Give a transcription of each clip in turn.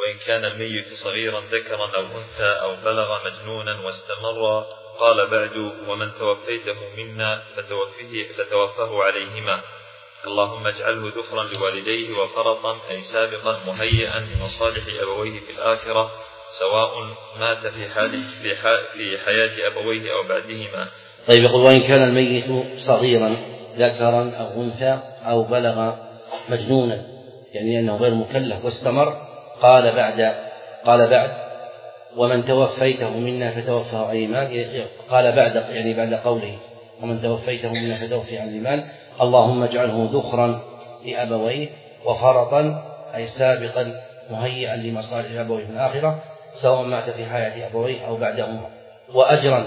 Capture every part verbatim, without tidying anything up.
وإن كان الميت صغيرا ذكرا أو أنثى أو بلغ مجنونا واستمر قال بعد ومن توفيته منا فتوفيه فتوفه عليهما اللهم اجعله ذخرا لوالديه وفرطا أي سابقا مهيئا لمصالح أبويه في الآخرة سواء مات في حال في, في حياة أبويه أو بعدهما. طيب يقول وإن كان الميت صغيرا ذكرا أو أنثى أو بلغ مجنونا يعني أنه غير مكلف واستمر قال بعد قال بعد ومن توفيته منا فتوفه عن الإيمان قال بعد يعني بعد قوله ومن توفيته منا فتوفي عن الإيمان اللهم اجعله ذخرا لأبويه وفرطا أي سابقا مهيئا لمصالح أبويه في الآخرة سواء مات في حياة أبويه أو بعدهما وأجرا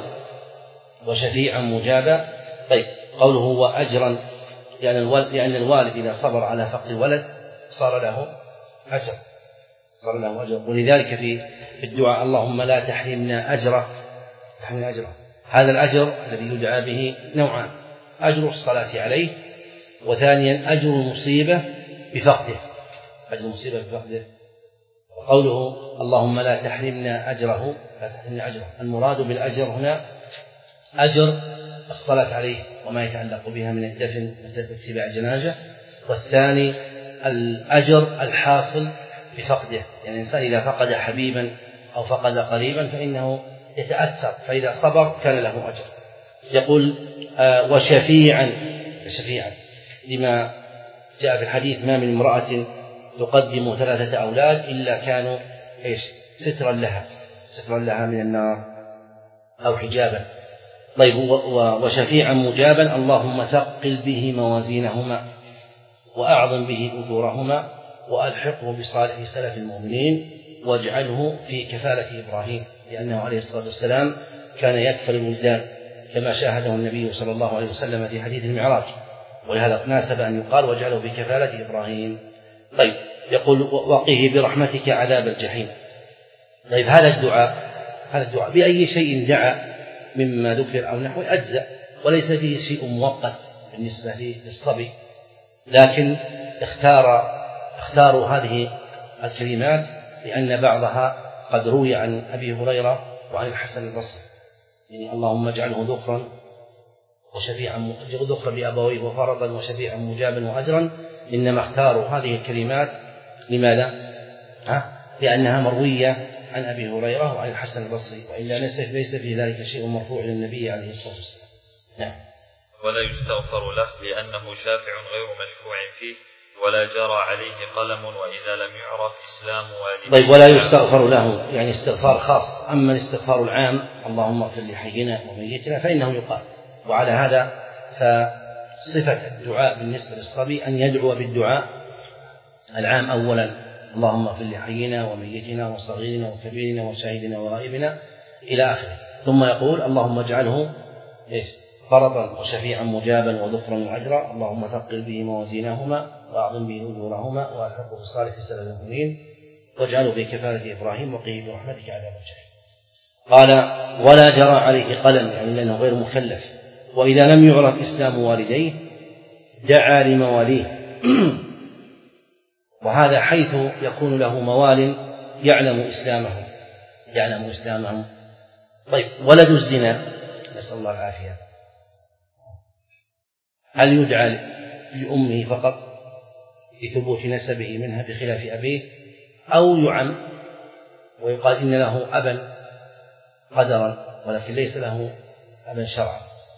وشفيعا مجابا. طيب قوله وأجرا لأن الوالد إذا صبر على فقد الولد صار له أجر صار له أجر ولذلك في في الدعاء اللهم لا تحرمنا أجره تحرمنا أجره. هذا الأجر الذي يدعى به نوعان أجر الصلاة عليه وثانيا أجر المصيبة بفقده أجر المصيبة بفقده. وقوله اللهم لا تحرمنا أجره لا تحرمنا أجره المراد بالأجر هنا أجر الصلاة عليه وما يتعلق بها من الدفن واتباع الجنازة والثاني الأجر الحاصل بفقده يعني الإنسان إذا فقد حبيبا أو فقد قريبا فإنه يتأثر فإذا صبر كان له أجر. يقول آه وشفيعا شفيعا لما جاء في الحديث ما من امرأة تقدم ثلاثة أولاد إلا كانوا إيش سترا لها سترا لها من النار أو حجابا. طيب وشفيعا مجابا اللهم ثقل به موازينهما وأعظم به أجورهما وألحقه بصالح سلف المؤمنين واجعله في كفالة إبراهيم لأنه عليه الصلاة والسلام كان يكفل الولدان كما شاهده النبي صلى الله عليه وسلم في حديث المعراج ولهذا ناسب أن يقال واجعله بكفالة إبراهيم. طيب يقول وقه برحمتك عذاب الجحيم. طيب هذا الدعاء هذا الدعاء بأي شيء دعا مما ذكر أو نحو أجزأ وليس فيه شيء مؤقت بالنسبة للصبي لكن اختار اختاروا هذه الكلمات لأن بعضها قد روي عن أبي هريرة وعن الحسن البصري يعني اللهم اجعله ذخرا وشفيعا ذخرا لأبويه وفرضا وشفيعا مجابا وأجرا إنما اختاروا هذه الكلمات لماذا؟ ها؟ لأنها مروية عن أبي هريرة وعن الحسن البصري وإلا ليس في ذلك شيء مرفوع للنبي عليه الصلاة والسلام. نعم. ولا يستغفر له لأنه شافع غير مشفوع فيه ولا جرى عليه قلم وإذا لم يعرف إسلام والده. طيب ولا يستغفر له يعني استغفار خاص. أما الاستغفار العام اللهم اغفر لحينا وميتنا فإنه يقال وعلى هذا فصفة الدعاء بالنسبة للصبي أن يدعو بالدعاء العام أولا اللهم اغفر لحينا وميتنا وصغيرنا وكبيرنا وشاهدنا وغائبنا إلى آخره ثم يقول اللهم اجعله إيش فرضا وشفيعا مجابا وذخرا وأجرا اللهم ثقل به موازينهما وأعظم به أجورهما وألحقه بالصالح سلف المؤمنين واجعله بكفالة إبراهيم وقه برحمتك عذاب الجحيم. قال ولا جرى عليه قلم يعني لأنه غير مكلف وإذا لم يعرف إسلام والديه دعا لمواليه وهذا حيث يكون له موال يعلم إسلامهم يعلم إسلامهم. طيب ولد الزنا نسأل الله العافية هل يدعى لأمه فقط لثبوت نسبه منها بخلاف أبيه أو يعم ويقال إن له أبا قدرا ولكن ليس له أبا شرعا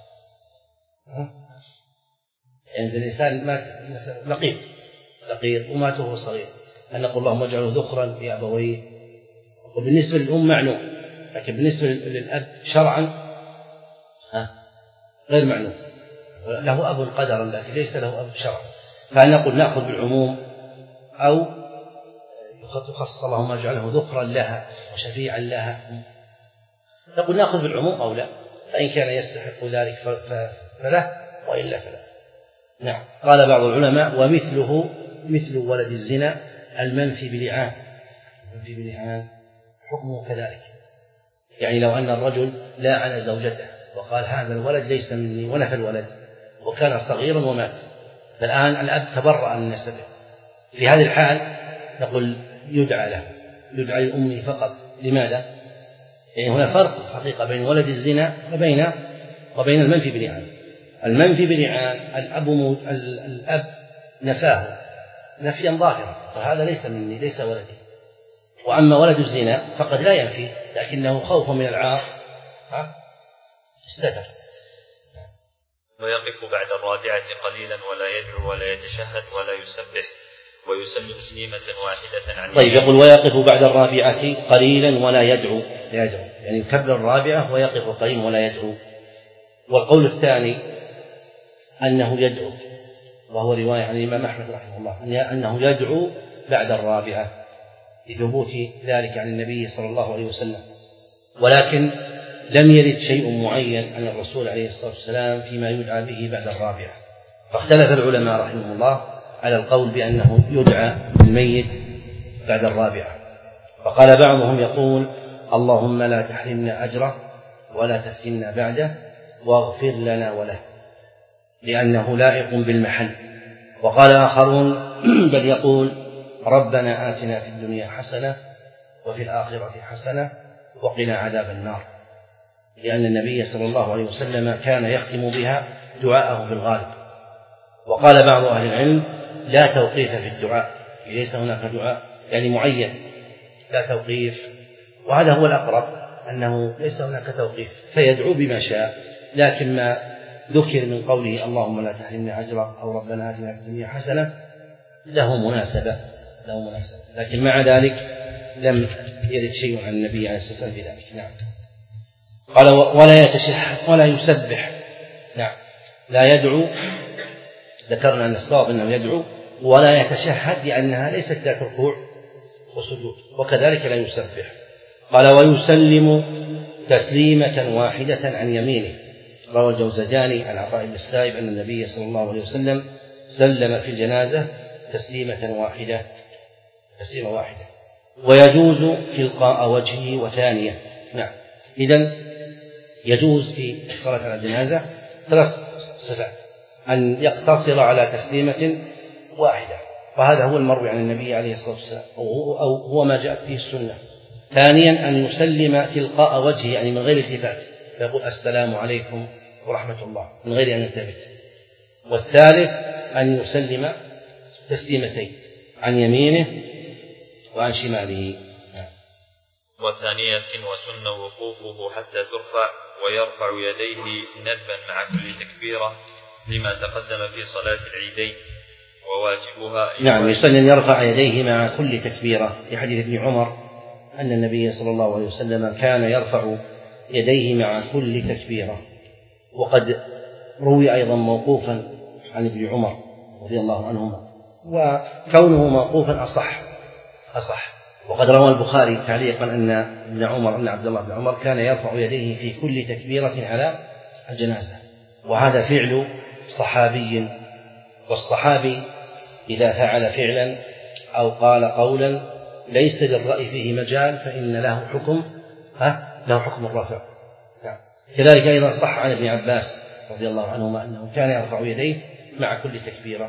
يعني الإنسان مات لقيط لقيط ومات وهو صغير أن نقول اللهم اجعله ذخرا لأبويه وبالنسبة للأم معلوم لكن بالنسبة للأب شرعا ها غير معلوم له أب قدرا لكن ليس له أب شرعا فهل نقول نأخذ بالعموم أو يخصص اللهم اجعله ذخرا لها وشفيعا لها نقول نأخذ بالعموم أو لا فإن كان يستحق ذلك فله وإلا فلا. نعم. قال بعض العلماء ومثله مثل ولد الزنا المنفي بلعان المنفي بلعان حكمه كذلك يعني لو أن الرجل لاعن زوجته وقال هذا الولد ليس مني ونفى الولد وكان صغيرا ومات فالآن الأب تبرأ من نسبه في هذه الحال نقول يدعى له يدعى لأمه فقط. لماذا؟ يعني هنا فرق حقيقة بين ولد الزنا وبين وبين المنفي بالإعانة. المنفي بالإعانة الأب الأب نفاه نفيا ظاهرا، فهذا ليس مني، ليس ولدي. وأما ولد الزنا فقد لا ينفي، لكنه خوف من العار استتر. ويقف بعد الرابعة قليلا ولا يدعو ولا يتشهد ولا يسبح ويسلم تسليمة واحدة عن. طيب، يقول ويقف بعد الرابعة قليلا ولا يدعو، لا يدعو يعني يكبر الرابعة ويقف قليلا ولا يدعو. والقول الثاني أنه يدعو، وهو رواية عن الإمام أحمد رحمه الله أنه يدعو بعد الرابعة لثبوت ذلك عن النبي صلى الله عليه وسلم، ولكن لم يرد شيء معين عن الرسول عليه الصلاة والسلام فيما يدعى به بعد الرابعة. فاختلف العلماء رحمه الله على القول بأنه يدعى الميت بعد الرابعة. فقال بعضهم يقول اللهم لا تحرمنا أجره ولا تفتنا بعده واغفر لنا وله، لأنه لائق بالمحل. وقال آخرون بل يقول ربنا آتنا في الدنيا حسنة وفي الآخرة حسنة وقنا عذاب النار، لأن النبي صلى الله عليه وسلم كان يختم بها دعاءه في الغالب. وقال بعض أهل العلم لا توقيف في الدعاء، ليس هناك دعاء يعني معين، لا توقيف، وهذا هو الأقرب أنه ليس هناك توقيف، فيدعو بما شاء. لكن ما ذكر من قوله اللهم لا تحرمنا أجره أو ربنا آتنا في الدنيا حسنة له مناسبة له مناسبة لكن مع ذلك لم يرد شيء عن النبي عليه الصلاة والسلام في ذلك. نعم. قال ولا يتشهد ولا يسبح. نعم، لا يدعو، ذكرنا أن الصواب أنه يدعو، ولا يتشهد لأنها ليست ذات ركوع وسجود، وكذلك لا يسبح. قال ويسلم تسليمة واحدة عن يمينه. روى الجوزجاني عن عطاء بن السائب أن النبي صلى الله عليه وسلم سلم في الجنازة تسليمة واحدة تسليمة واحدة ويجوز تلقاء وجهه وثانية. نعم، إذن يجوز في الصلاة على الجنازة ثلاث صفات: أن يقتصر على تسليمة واحدة، وهذا هو المروي عن النبي عليه الصلاة والسلام، أو هو ما جاءت به السنة. ثانيا أن يسلم تلقاء وجهه، يعني من غير التفات، فيقول السلام عليكم ورحمة الله من غير أن يلتفت. والثالث أن يسلم تسليمتين عن يمينه وعن شماله. وثانية وسن وقوفه حتى ترفع ويرفع يديه ندبا مع كل تكبيرة لما تقدم في صلاة العيدين وواجبها. نعم، يسن أن يرفع يديه مع كل تكبيرة، لحديث ابن عمر أن النبي صلى الله عليه وسلم كان يرفع يديه مع كل تكبيرة. وقد روي أيضا موقوفا عن ابن عمر رضي الله عنهما، وكونه موقوفا أصح أصح وقد روى البخاري تعليقا أن ابن عمر أن عبد الله بن عمر كان يرفع يديه في كل تكبيرة على الجنازة، وهذا فعل صحابي، والصحابي إذا فعل فعلا أو قال قولا ليس للرأي فيه مجال فإن له حكم ها له حكم الرفع. كذلك أيضا صح عن ابن عباس رضي الله عنهما أنه كان يرفع يديه مع كل تكبيرة.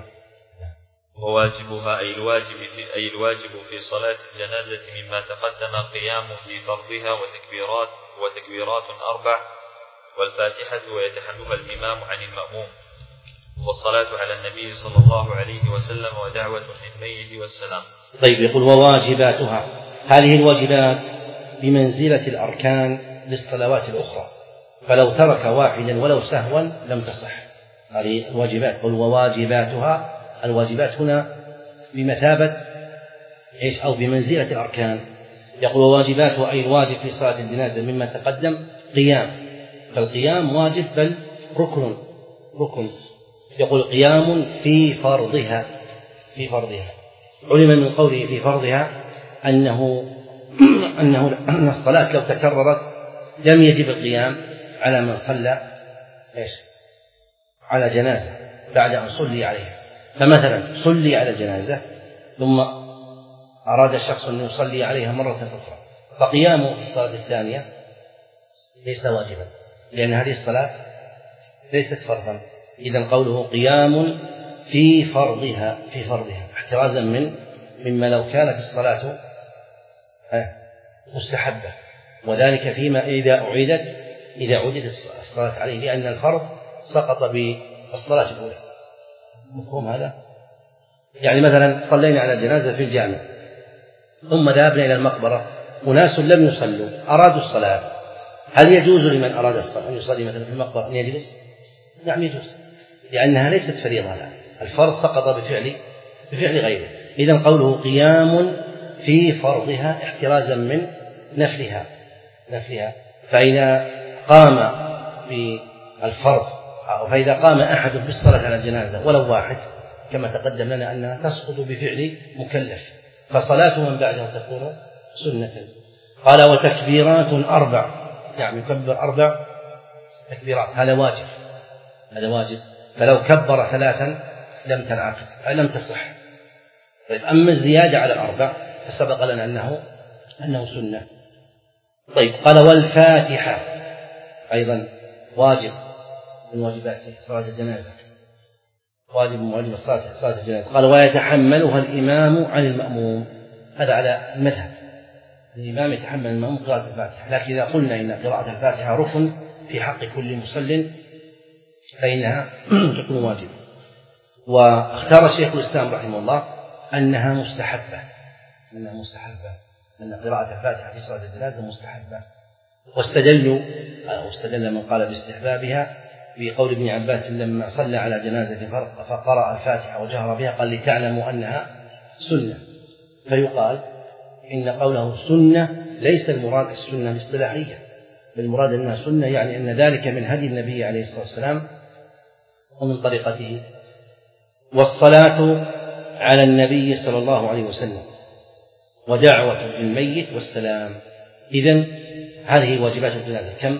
وواجبها أي الواجب في, أي الواجب في صلاة الجنازة مما تقدم قيام في فرضها وتكبيرات وتكبيرات أربع والفاتحة ويتحملها الإمام عن المأموم، والصلاة على النبي صلى الله عليه وسلم ودعوة للميت والسلام. طيب، يقول وواجباتها، هذه الواجبات بمنزلة الأركان للصلوات الأخرى، فلو ترك واحدا ولو سهوا لم تصح هذه الواجبات. قل وواجباتها، الواجبات هنا بمثابة إيش أو بمنزلة الأركان. يقول وواجباتها أي الواجب في صلاة الجنازة مما تقدم قيام، فالقيام واجب بل ركن ركن يقول قيام في فرضها في فرضها علم من قوله في فرضها أنه أنه أن الصلاة لو تكررت لم يجب القيام على من صلى إيش على جنازة بعد أن صلي عليها. فمثلا صلي على الجنازة ثم أراد الشخص أن يصلي عليها مرة أخرى، فقيامه في الصلاة الثانية ليس واجبا، لأن هذه الصلاة ليست فرضا. إذن قوله قيام في فرضها في فرضها احترازا من مما لو كانت الصلاة مستحبة، وذلك فيما إذا أعيدت إذا عدت الصلاة عليه، لأن الفرض سقط بالصلاة الأولى. مفهوم هذا؟ يعني مثلا صلينا على الجنازة في الجامع ثم ذهبنا إلى المقبرة، أناس لم يصلوا أرادوا الصلاة، هل يجوز لمن أراد الصلاة أن يصلي مثلا في المقبرة أن يجلس؟ نعم يجوز، لأنها ليست فريضة لا. الفرض سقط بفعل بفعل غيره. إذن قوله قيام في فرضها احترازا من نفلها نفلها فإذا قام بالفرض أو فإذا قام أحد بالصلاة على الجنازة ولو واحد كما تقدم لنا أنها تسقط بفعل مكلف، فصلاة من بعده تكون سنة. قال وتكبيرات أربع، يعني يكبر أربع تكبيرات، هذا واجب هذا واجب فلو كبر ثلاثا لم تنعقد لم تصح. طيب أما الزيادة على الأربع فسبق لنا أنه أنه سنة. طيب قال والفاتحة أيضا واجب من واجبات صلاة الجنازة، واجب من واجب صلاة الجنازة. قال ويتحملها الإمام عن المأموم، هذا على المذهب، الإمام يتحمل المأموم قراءة الفاتحة، لكن إذا قلنا إن قراءة الفاتحة ركن في حق كل مصل فإنها تكون واجبة. واختار الشيخ الإسلام رحمه الله أنها مستحبة أنها مستحبة أن قراءة الفاتحة في صلاة الجنازة مستحبة. واستدلوا أو استدل من قال باستحبابها بقول ابن عباس لما صلى على جنازة فقرأ الفاتحة وجهر بها قال لتعلموا أنها سنة، فيقال إن قوله سنة ليس المراد السنة الاصطلاحية، بل المراد أنها سنة يعني أن ذلك من هدي النبي عليه الصلاة والسلام ومن طريقته. والصلاة على النبي صلى الله عليه وسلم ودعوة الميت والسلام. إذن هذه واجبات الجنازة كم؟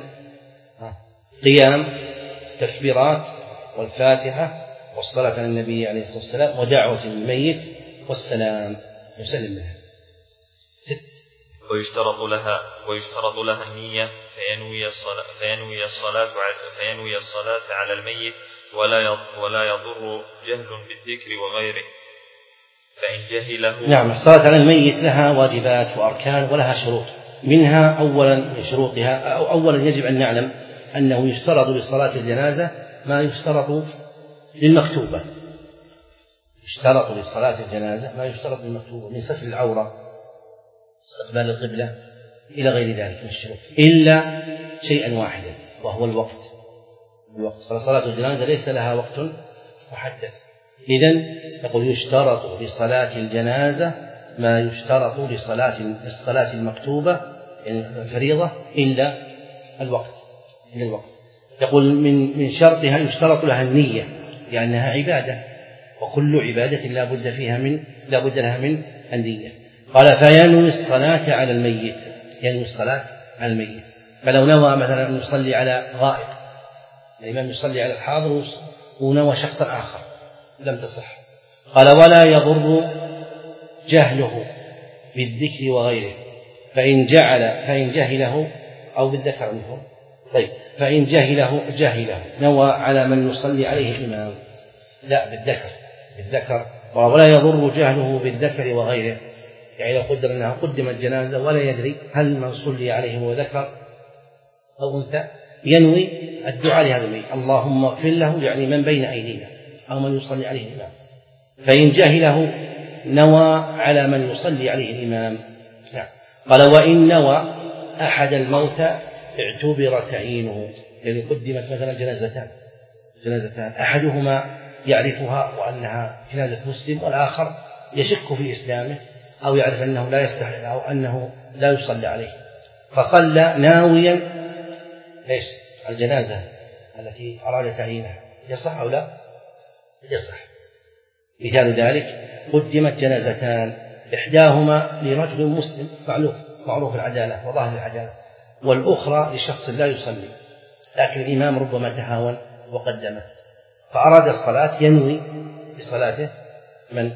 قيام، تكبيرات، والفاتحة، والصلاة على النبي عليه الصلاة والسلام، ودعوة الميت والسلام يسلم منها. ست. ويشترط لها ويشترط لها النية فينوي الصلاة فينوي الصلاة فينوي الصلاة على الميت ولا ولا يضر جهل بالذكر وغيره فإن جهله. نعم، الصلاة على الميت لها واجبات وأركان ولها شروط، منها أولا من شروطها أو أولا يجب أن نعلم أنه يشترط لصلاة الجنازة ما يشترط للمكتوبة. يشترط لصلاة الجنازة ما يشترط للمكتوبة من ستر العورة، استقبال القبلة، إلى غير ذلك من الشروط، إلا شيئا واحدا وهو الوقت. الوقت فصلاة الجنازة ليس لها وقت محدد. إذن نقول يشترط لصلاة الجنازة ما يشترط لصلاة الصلاة المكتوبة الفريضة إلا الوقت إلا الوقت. يقول من من شرطها يشترط لها النية لأنها عبادة، وكل عبادة لا بد فيها من لا بد لها من النية. قال فينوي الصلاة على الميت، ينوي الصلاة على الميت. فلو نوى مثلا أن يصلي على غائب، الإمام يصلي على الحاضر ونوى شخصا آخر لم تصح. قال ولا يضر جهله بالذكر وغيره فإن جعل فإن جهله أو بالذكر منهم. طيب فإن جهله جهله نوى على من يصلي عليه الإمام، لا بالذكر بالذكر ولا يضر جهله بالذكر وغيره. يعني لو قدر أنها قدمت جنازة ولا يدري هل من صلي عليه هو ذكر أو أنثى، ينوي الدعاء لهذا الميت اللهم اغفر له، يعني من بين أيدينا أو من يصلي عليه الإمام. فإن جهله نوى على من يصلي عليه الإمام. نعم. قال وإن نوى أحد الموتى اعتبر تعيينه، يعني قدمت مثلا جنازتان جنازتان أحدهما يعرفها وأنها جنازة مسلم، والآخر يشك في إسلامه أو يعرف أنه لا يستحق أو أنه لا يصلى عليه، فصلى ناويا ليش الجنازة التي أراد تعيينها، يصح أو لا؟ يصح. مثال ذلك قدمت جنازتان، إحداهما لرجل مسلم معروف معروف العدالة وظاهر العدالة، والأخرى لشخص لا يصلي لكن الإمام ربما تهاون وقدمه، فأراد الصلاة ينوي بصلاته من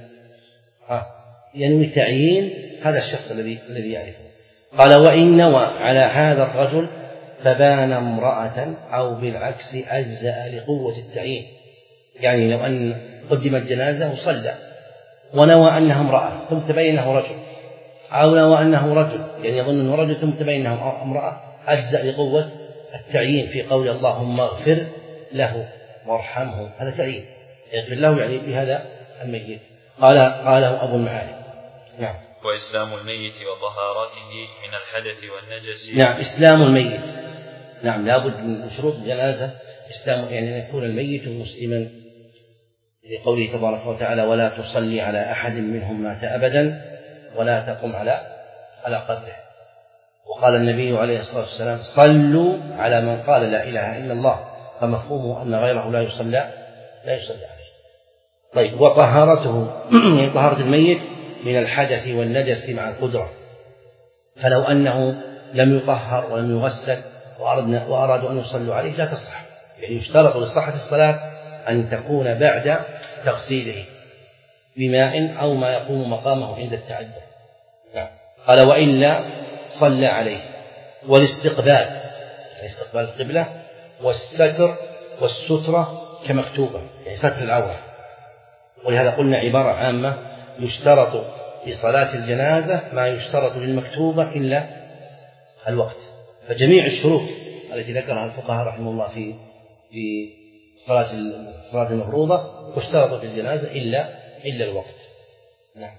ها ينوي تعيين هذا الشخص الذي الذي يعرفه. قال وإن نوى على هذا الرجل فبان امرأة أو بالعكس أجزأ لقوة التعيين، يعني لو أن قدمت جنازة وصلى ونوى أنها امرأة ثم تبينه رجل أو لو أنه رجل يعني يظن أنه رجل ثم تبين أنه امرأة أجزأ لقوة التعيين في قول اللهم اغفر له وارحمه، هذا تعيين يغفر له يعني بهذا الميت. قال قاله أبو المعالي. نعم. وإسلام الميت وطهارته من الحدث والنجس. نعم إسلام الميت، نعم لابد من شروط الجنازة إسلام، يعني أن يكون الميت مسلما لقوله تبارك وتعالى ولا تصلي على أحد منهم مات أبدا ولا تقم على على قبره. وقال النبي عليه الصلاة والسلام صلوا على من قال لا إله إلا الله، فمفهومه أن غيره لا يصلى لا يصلى عليه. طيب وطهارته يعني طهارة الميت من الحدث والنجس مع القدرة، فلو أنه لم يطهر ولم يغسل وأردنا وأرادوا أن يصلوا عليه لا تصح، يعني يشترط لصحة الصلاة أن تكون بعد تغسيله بماء أو ما يقوم مقامه عند التعذر. قال وإلا صلى عليه. والاستقبال يعني استقبال القبلة، والستر والسترة كمكتوبة يعني ستر العورة، ولهذا قلنا عبارة عامة يشترط لصلاة الجنازة ما يشترط للمكتوبة إلا الوقت، فجميع الشروط التي ذكرها الفقهاء رحمه الله في في صلاة الصلاة المفروضة تشترط في الجنازة إلا إلا الوقت. نعم.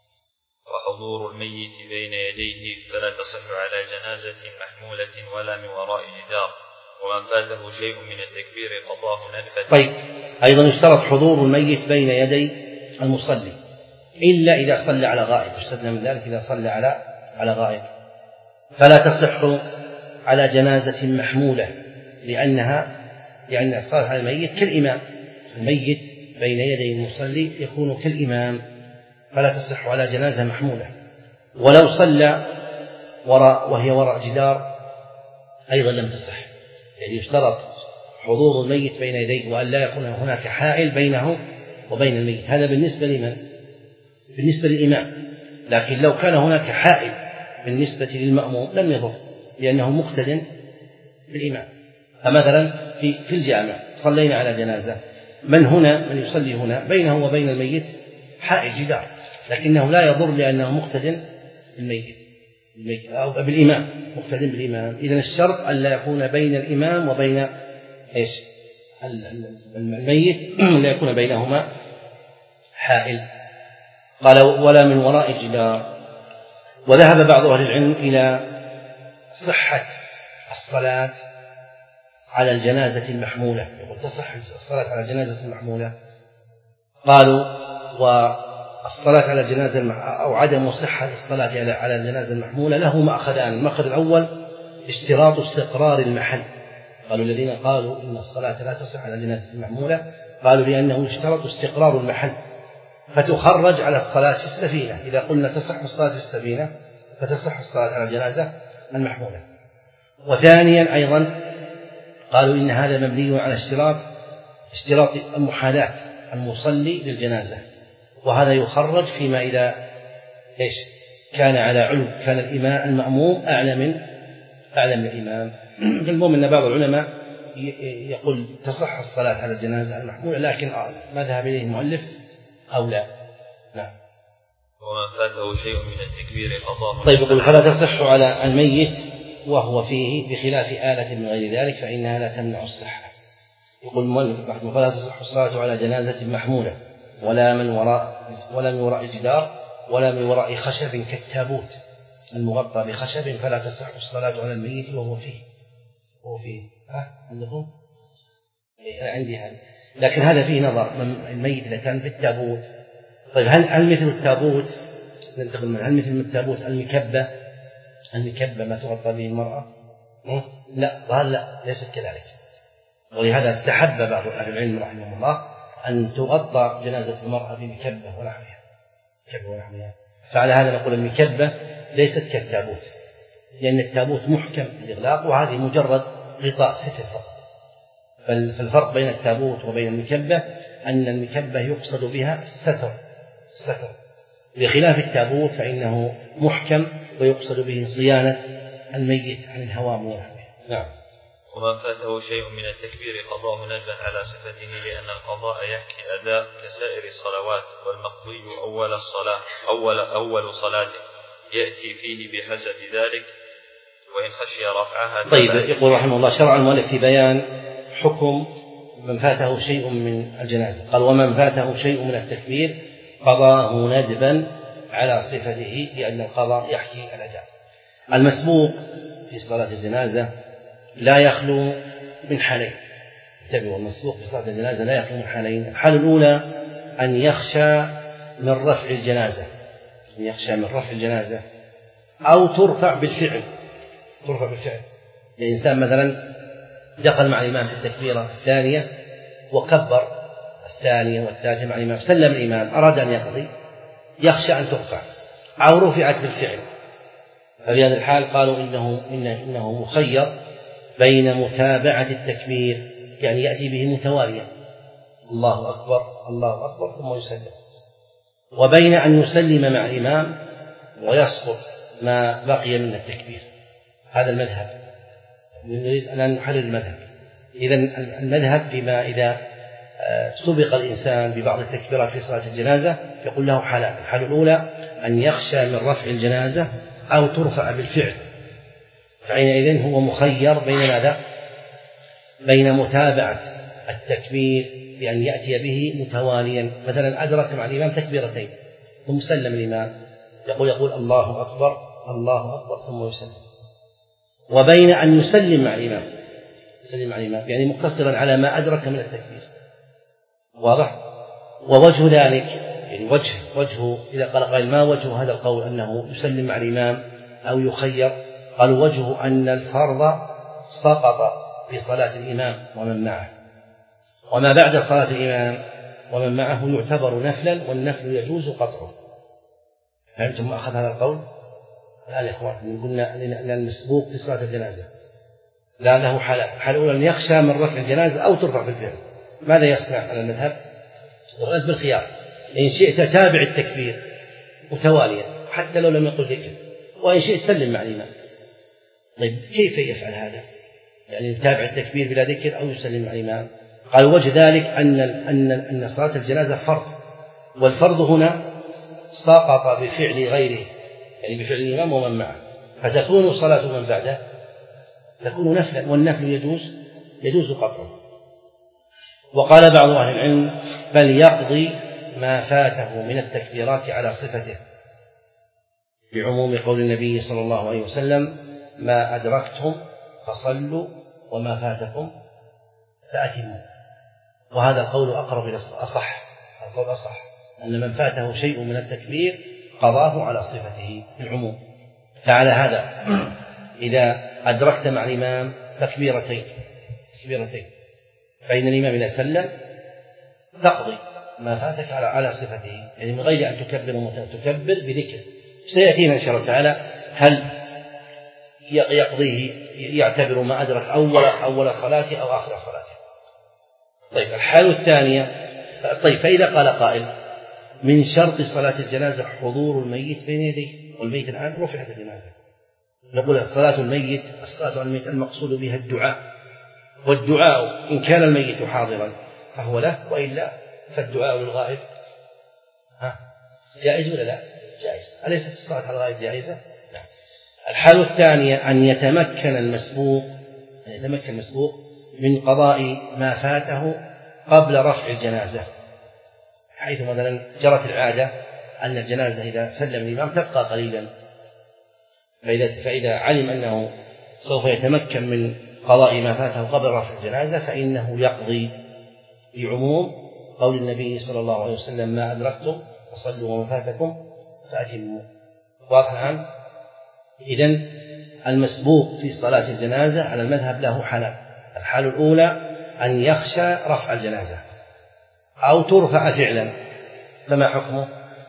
وحضور الميت بين يديه فلا تصح على جنازة محمولة ولا من وراء جدار، ومن فاته شيء من التكبير قضاه نفث. طيب أيضا يشترط حضور الميت بين يدي المصلي إلا إذا صلى على غائب، استثنى من ذلك إذا صلى على على غائب، فلا تصح على جنازة محمولة لأنها لأن الصلاة على الميت كالإمام، الميت بين يدي المصلي يكون كالإمام، فلا تصح على جنازة محمولة. ولو صلى وراء وهي وراء جدار أيضا لم تصح، يعني يشترط حضور الميت بين يديه وأن لا يكون هناك حائل بينه وبين الميت، هذا بالنسبة لمن؟ بالنسبة للإمام، لكن لو كان هناك حائل بالنسبة للمأموم لم يضر لأنه مقتد بالإمام. فمثلا في في الجامع صلينا على جنازة، من هنا من يصلي هنا بينه وبين الميت حائل جدار، لكنه لا يضر لأنه مقتد بالميت أو بالإمام، مقتد بالإمام. إذن الشرط أن لا يكون بين الإمام وبين إيش الميت لا يكون بينهما حائل. قال ولا من وراء جدار. وذهب بعض أهل العلم إلى صحة الصلاة على الجنازة المحمولة، يقول تصح الصلاة على الجنازة المحمولة. قالوا والصلاة على الجنازة أو عدم صحة الصلاة على الجنازة المحمولة له مأخذان. المأخذ الأول اشتراط استقرار المحل، قالوا الذين قالوا إن الصلاة لا تصح على الجنازة المحمولة قالوا لأنه يشترط استقرار المحل، فتخرج على الصلاة في السفينة، إذا قلنا تصح الصلاة في السفينة فتصح الصلاة على الجنازة المحمولة. وثانيا أيضا قالوا إن هذا مبني على اشتراط اشتراط المحاذاة المصلي للجنازة، وهذا يخرج فيما إذا إيش كان على علو، كان الإمام المأموم أعلى من أعلى من الإمام. المهم أن بعض العلماء يقول تصح الصلاة على الجنازة المحمولة، لكن ما ذهب إليه المؤلف أو لا. نعم. ومن فاته شيء من التكبير قضاه. طيب يقول فلا تصح على الميت وهو فيه بخلاف آلة من غير ذلك فإنها لا تمنع الصحة. يقول المؤلف رحمه فلا تصح الصلاة على جنازة محمولة ولا من وراء ولا من وراء جدار ولا من وراء خشب كالتابوت المغطى بخشب، فلا تصح الصلاة على الميت وهو فيه وهو فيه ها عندكم؟ أنا عندي هذا، لكن هذا فيه نظر. الميت إذا كان في التابوت، طيب هل هل مثل التابوت ننتقل من هل مثل التابوت المكبة المكبة ما تغطى به المرأة؟ لا، وهذا لا ليست كذلك. ولهذا استحب بعض أهل العلم رحمه الله أن تغطى جنازة المرأة بمكبة ونحوها مكبة ونحوها. فعلى هذا نقول المكبة ليست كالتابوت، لأن التابوت محكم الإغلاق وهذه مجرد غطاء ستر فقط. فالفرق بين التابوت وبين المكبة أن المكبة يقصد بها الستر الستر بخلاف التابوت فإنه محكم ويقصد به صيانة الميت عن الهوام ونحوه. نعم. ومن فاته شيء من التكبير قضاه ندبا على صفته، لأن القضاء يحكي أداء كسائر الصلوات، والمقضي أول الصلاة أول أول صلاته، يأتي فيه بحسب ذلك، وإن خشي رفعها. طيب، يقول رحمه الله: شرع المؤلف في بيان حكم من فاته شيء من الجنازة. قال: ومن فاته شيء من التكبير قضاه ندبا على صفته، لأن القضاء يحكي الأداء. المسبوق في صلاة الجنازة لا يخلو من حالين. انتبهوا، المسبوق في صلاة الجنازة لا يخلو من حالين. الحالة الأولى أن يخشى من رفع الجنازة أن يخشى من رفع الجنازة أو ترفع بالفعل ترفع بالفعل الإنسان مثلا دخل مع الإمام في التكبيرة الثانية وكبر الثانية والثالثة مع الإمام، سلم الإمام، أراد أن يقضي، يخشى أن ترفع أو رفعت بالفعل. ففي هذا الحال قالوا إنه, إنه, إنه مخير بين متابعة التكبير، يعني يأتي به متواليا، الله أكبر الله أكبر ثم يسلم، وبين أن يسلم مع الإمام ويسقط ما بقي من التكبير. هذا المذهب، نريد أن نحرر المذهب. إذن المذهب فيما إذا سبق الإنسان ببعض التكبيرات في صلاة الجنازة يقول له حالان: الحالة الأولى أن يخشى من رفع الجنازة أو ترفع بالفعل، فحينئذ هو مخير بين ماذا؟ بين متابعة التكبير بأن يأتي به متواليا، مثلا أدرك مع الإمام تكبيرتين ثم سلم الإمام، يقول يقول الله أكبر الله أكبر ثم يسلم، وبين أن يسلم مع الإمام يسلم مع الإمام يعني مقتصرا على ما أدرك من التكبير. واضح؟ ووجه ذلك يعني وجه وجهه إذا قال قائل: ما وجه هذا القول أنه يسلم مع الإمام أو يخير؟ قالوا: وجهه أن الفرض سقط في صلاة الإمام ومن معه، وما بعد صلاة الإمام ومن معه يعتبر نفلا، والنفل يجوز قطعه. فهمتم ما أخذ هذا القول؟ الآن يا إخوان قلنا أن المسبوق في صلاة الجنازة لا له حالة. الحالة الأولى أن يخشى من رفع الجنازة أو ترفع بالفعل. ماذا يصنع على المذهب؟ وأنت بالخيار، إن شئت تابع التكبير متواليا حتى لو لم يقل ذكر، وإن شئت سلم مع الإمام. طيب كيف يفعل هذا؟ يعني يتابع التكبير بلا ذكر أو يسلم مع الإمام؟ قال: وجه ذلك أن أن أن صلاة الجنازة فرض، والفرض هنا سقط بفعل غيره، يعني بفعل الإمام ومن معه، فتكون صلاة من بعده تكون نفلا، والنفل يجوز يجوز قطعه. وقال بعض أهل العلم: بل يقضي ما فاته من التكبيرات على صفته، بعموم قول النبي صلى الله عليه وسلم: ما أدركتم فصلوا وما فاتكم فأتموا. وهذا القول أقرب إلى الأصح، القول أصح أن من فاته شيء من التكبير قضاه على صفته بالعموم. فعلى هذا إذا أدركت مع الإمام تكبيرتين تكبيرتين فإن الإمام إذا سلم تقضي ما فاتك على على صفته، يعني من غير أن تكبر تكبر بذكر. سيأتينا إن شاء الله تعالى هل يقضيه يعتبر ما أدرك أول أول صلاته أو آخر صلاته. طيب الحالة الثانية، طيب فإذا قال قائل: من شرط صلاة الجنازة حضور الميت بين يديه، والميت الآن رفعت الجنازة، نقول صلاة الميت الصلاة على الميت المقصود بها الدعاء، والدعاء إن كان الميت حاضرا فهو له، وإلا فالدعاء للغائب ها جائز ولا لا؟ جائز. أليست الصلاة على الغائب جائزة؟ لا. الحالة الثانية أن يتمكن المسبوق يتمكن المسبوق من قضاء ما فاته قبل رفع الجنازة، حيث مثلا جرت العادة أن الجنازة إذا سلم الإمام تبقى قليلا، فإذا, فإذا علم أنه سوف يتمكن من قضاء ما فاته قبل رفع الجنازة فإنه يقضي بعموم قول النبي صلى الله عليه وسلم: ما أدركتم فصلوا وما فاتكم فأتموا. واضح الآن؟ إذن المسبوق في صلاة الجنازة على المذهب له حالان: الحالة الأولى أن يخشى رفع الجنازة أو ترفع فعلا، فما حكمه؟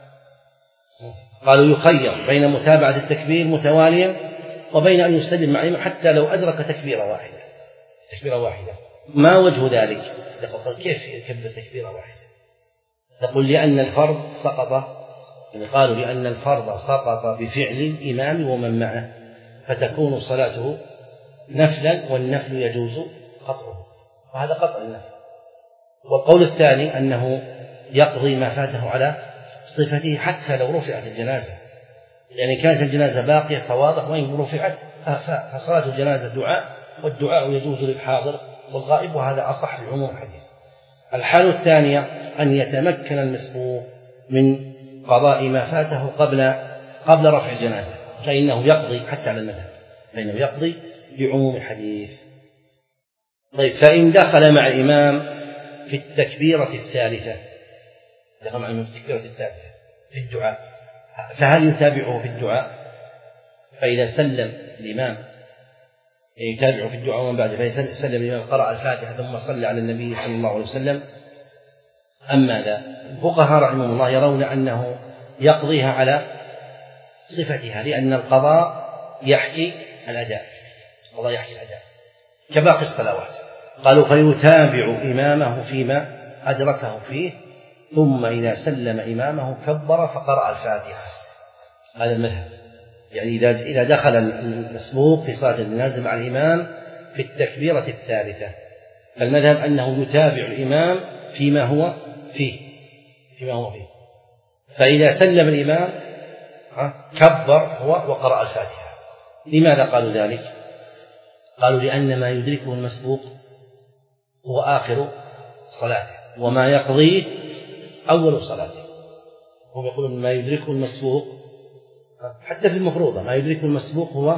قالوا يخير بين متابعة التكبير متواليا وبين أن يسلم مع الإمام حتى لو أدرك تكبيرة واحدة تكبيرة واحدة. ما وجه ذلك؟ يقول كيف يكبر تكبيرة واحدة؟ نقول لأن الفرض سقط، يعني قالوا لأن الفرض سقط بفعل الإمام ومن معه، فتكون صلاته نفلا، والنفل يجوز قطعه، وهذا قطع النفل. والقول الثاني أنه يقضي ما فاته على صفته حتى لو رفعت الجنازة، يعني كانت الجنازة باقية فواضح وإن رفعت فصلاة الجنازة دعاء، والدعاء يجوز للحاضر والغائب، وهذا أصح لعموم الحديث. الحالة الثانية أن يتمكن المسبوق من قضاء ما فاته قبل قبل رفع الجنازة، فإنه يقضي حتى على المذهب، فإنه يقضي لعموم الحديث. طيب، فإن دخل مع الإمام في التكبيرة الثالثة، دخل مع الإمام في التكبيرة الثالثة في الدعاء، فهل يتابعه في الدعاء؟ فإذا سلم الإمام يتابعه في الدعاء ومن بعد، فإذا سلم الإمام قرأ الفاتحة ثم صلى على النبي صلى الله عليه وسلم، أما ذا الفقهاء رحمهم الله يرون أنه يقضيها على صفتها، لأن القضاء يحكي الأداء، القضاء يحكي الأداء كباقي الصلوات. قالوا فيتابع إمامه فيما أدركه فيه، ثم إذا سلم إمامه كبر فقرأ الفاتحة. هذا المذهب، يعني إذا إذا دخل المسبوق في صلاة الجنازة مع الإمام في التكبيرة الثالثة، فالمذهب أنه يتابع الإمام فيما هو فيه فيما هو فيه فإذا سلم الإمام كبر هو وقرأ الفاتحة. لماذا قالوا ذلك؟ قالوا لأن ما يدركه المسبوق هو آخر صلاته، وما يقضيه أول صلاته. هم يقولون ما يدركه المسبوق حتى في المفروضة، ما يدركه المسبوق هو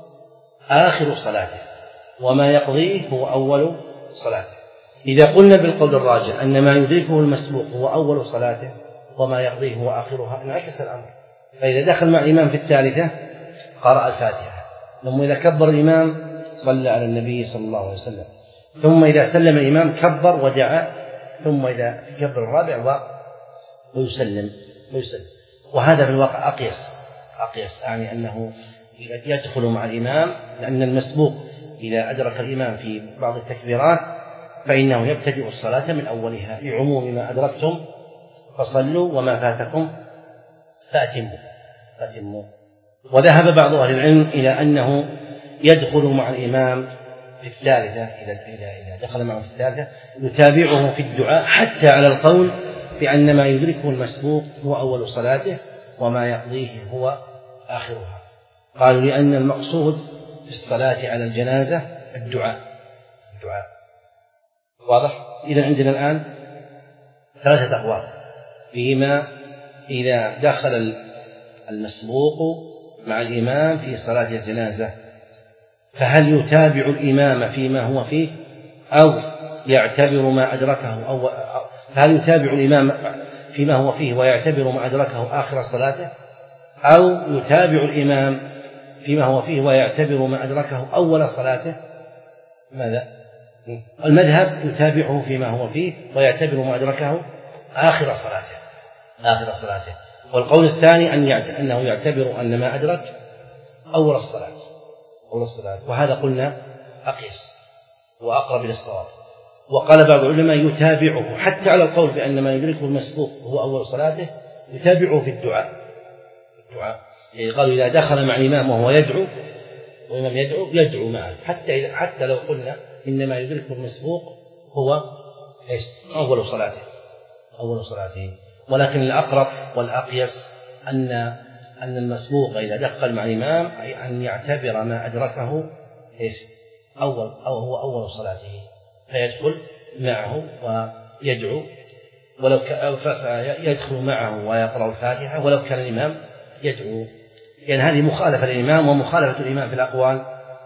آخر صلاته، وما يقضيه هو أول صلاته. إذا قلنا بالقول الراجح أن ما يدركه المسبوق هو أول صلاته وما يقضيه هو آخرها، انعكس الأمر. فإذا دخل مع الإمام في الثالثة قرأ الفاتحة، ثم إذا كبر الإمام صلى على النبي صلى الله عليه وسلم، ثم إذا سلم الإمام كبر ودعا، ثم إذا كبر الرابع ويسلم ويسلم. وهذا في الواقع أقيس أقيس يعني أنه يدخل مع الإمام، لأن المسبوق إذا أدرك الإمام في بعض التكبيرات فإنه يبتدئ الصلاة من أولها، لعموم ما أدركتم فصلوا وما فاتكم فأتموا فأتموا. وذهب بعض أهل العلم إلى أنه يدخل مع الإمام في الثالثة، إذا إذا دخل معه في الثالثة يتابعه في الدعاء، حتى على القول بأن ما يدركه المسبوق هو أول صلاته وما يقضيه هو آخرها. قالوا لأن المقصود في الصلاة على الجنازة الدعاء الدعاء واضح؟ إذا عندنا الآن ثلاثة أقوال فيما إذا دخل المسبوق مع الإمام في صلاة الجنازة، فهل يتابع الإمام فيما هو فيه أو يعتبر ما أدركه، أو فهل يتابع الإمام فيما هو فيه ويعتبر ما أدركه آخر صلاته، أو يتابع الإمام فيما هو فيه ويعتبر ما أدركه أول صلاته؟ ماذا؟ المذهب يتابعه فيما هو فيه ويعتبر ما أدركه آخر صلاته آخر صلاته والقول الثاني أن أنه يعتبر أن ما أدرك أول الصلاة أول الصلاة وهذا قلنا أقيس وأقرب إلى الصواب. وقال بعض العلماء يتابعه حتى على القول بأن ما يدركه المسبوق هو أول صلاته، يتابعه في الدعاء الدعاء يعني قالوا إذا دخل مع الإمام وهو يدعو والإمام يدعو يدعو معه، حتى إذا حتى لو قلنا إن ما يدركه المسبوق هو إيش أول صلاته أول صلاته ولكن الأقرب والأقيس أن أن المسبوق إذا دخل مع الإمام أي أن يعتبر ما أدركه إيش أول أو هو أول صلاته، فيدخل معه ويدعو ولو يدخل معه ويقرأ الفاتحة ولو كان الإمام يدعو. يعني هذه مخالفة للإمام، ومخالفة الإمام في الأقوال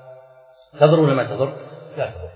تضر ولا ما تضر؟ لا تضر.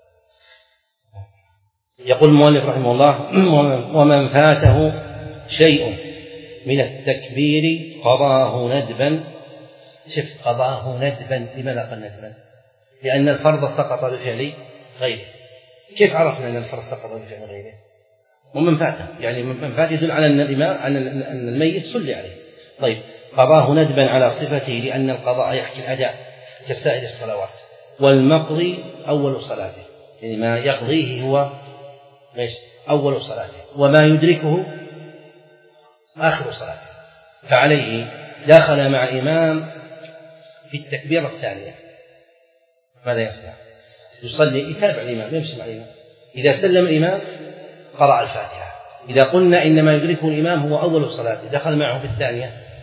يقول المؤلف رحمه الله: ومن فاته شيء من التكبير قضاه ندبا. شف قضاه ندبا، لماذا قال ندبا؟ لأن الفرض سقط بفعل غيره. كيف عرفنا أن الفرض سقط بفعل غيره؟ ومن فاته يعني من فاته يدل على أن الإمام أن الميت صلي عليه. طيب، قضاه ندبا على صفته لأن القضاء يحكي الأداء كسائر الصلوات، والمقضي أول صلاته يعني ما يقضيه هو ليش أول صلاته وما يدركه آخر صلاته، فعليه دخل مع الإمام في التكبيرة الثانية ماذا يصنع؟ يصلي يتابع الإمام يمشي مع الإمام. إذا سلم الإمام قرأ الفاتحة. إذا قلنا إن ما يدركه الإمام هو أول صلاته دخل معه في الثانية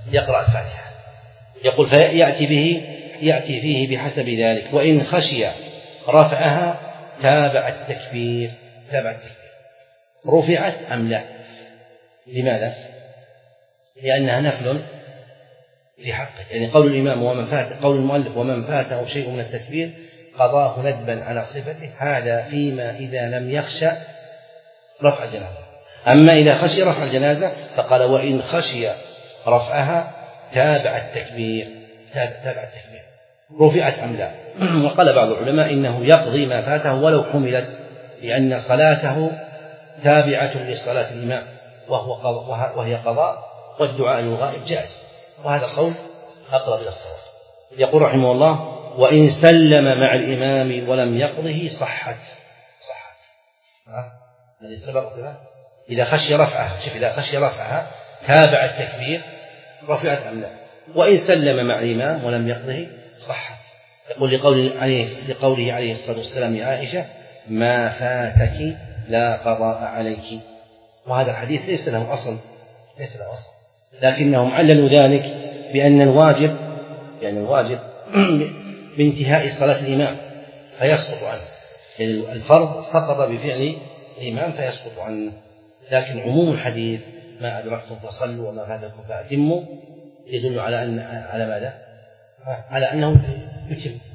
يقرأ الفاتحة. يقول فيأتي به يأتي فيه بحسب ذلك، وإن خشي رفعها تابع التكبير تابع التكبير رفعت أم لا. لماذا؟ لأنها نفل في حقه، يعني قول الإمام ومن فات قول المؤلف ومن فاته شيء من التكبير قضاه ندبا على صفته، هذا فيما إذا لم يخشى رفع الجنازة. أما إذا خشي رفع الجنازة فقال وإن خشي رفعها تابع التكبير تابع التكبير رفعت أم لا. وقال بعض العلماء إنه يقضي ما فاته ولو حملت، لأن صلاته تابعة لصلاة الإمام وهو قضاء وهي قضاء، والدعاء للغائب جائز، وهذا قول أقرب إلى الصواب. يقول رحمه الله وإن سلم مع الإمام ولم يقضه صحت صحت الذي سبق إذا خشي رفعها شوف إذا خشي رفعها تابع التكبير رفعت أم لا. وإن سلم مع الإمام ولم يقضه صحت. يقول لقوله عليه, لقوله عليه الصلاة والسلام يا عائشة ما فاتك لا قضاء عليك، وهذا الحديث ليس له أصل ليس له أصل لكنهم عللوا ذلك بأن الواجب يعني الواجب بانتهاء صلاة الإمام فيسقط عنه، يعني الفرض سقط بفعل الإمام فيسقط عنه، لكن عموم الحديث ما أدركتم فصلوا وما فاتكم فأتموا يدل على أن على ماذا؟ على أنه يتم.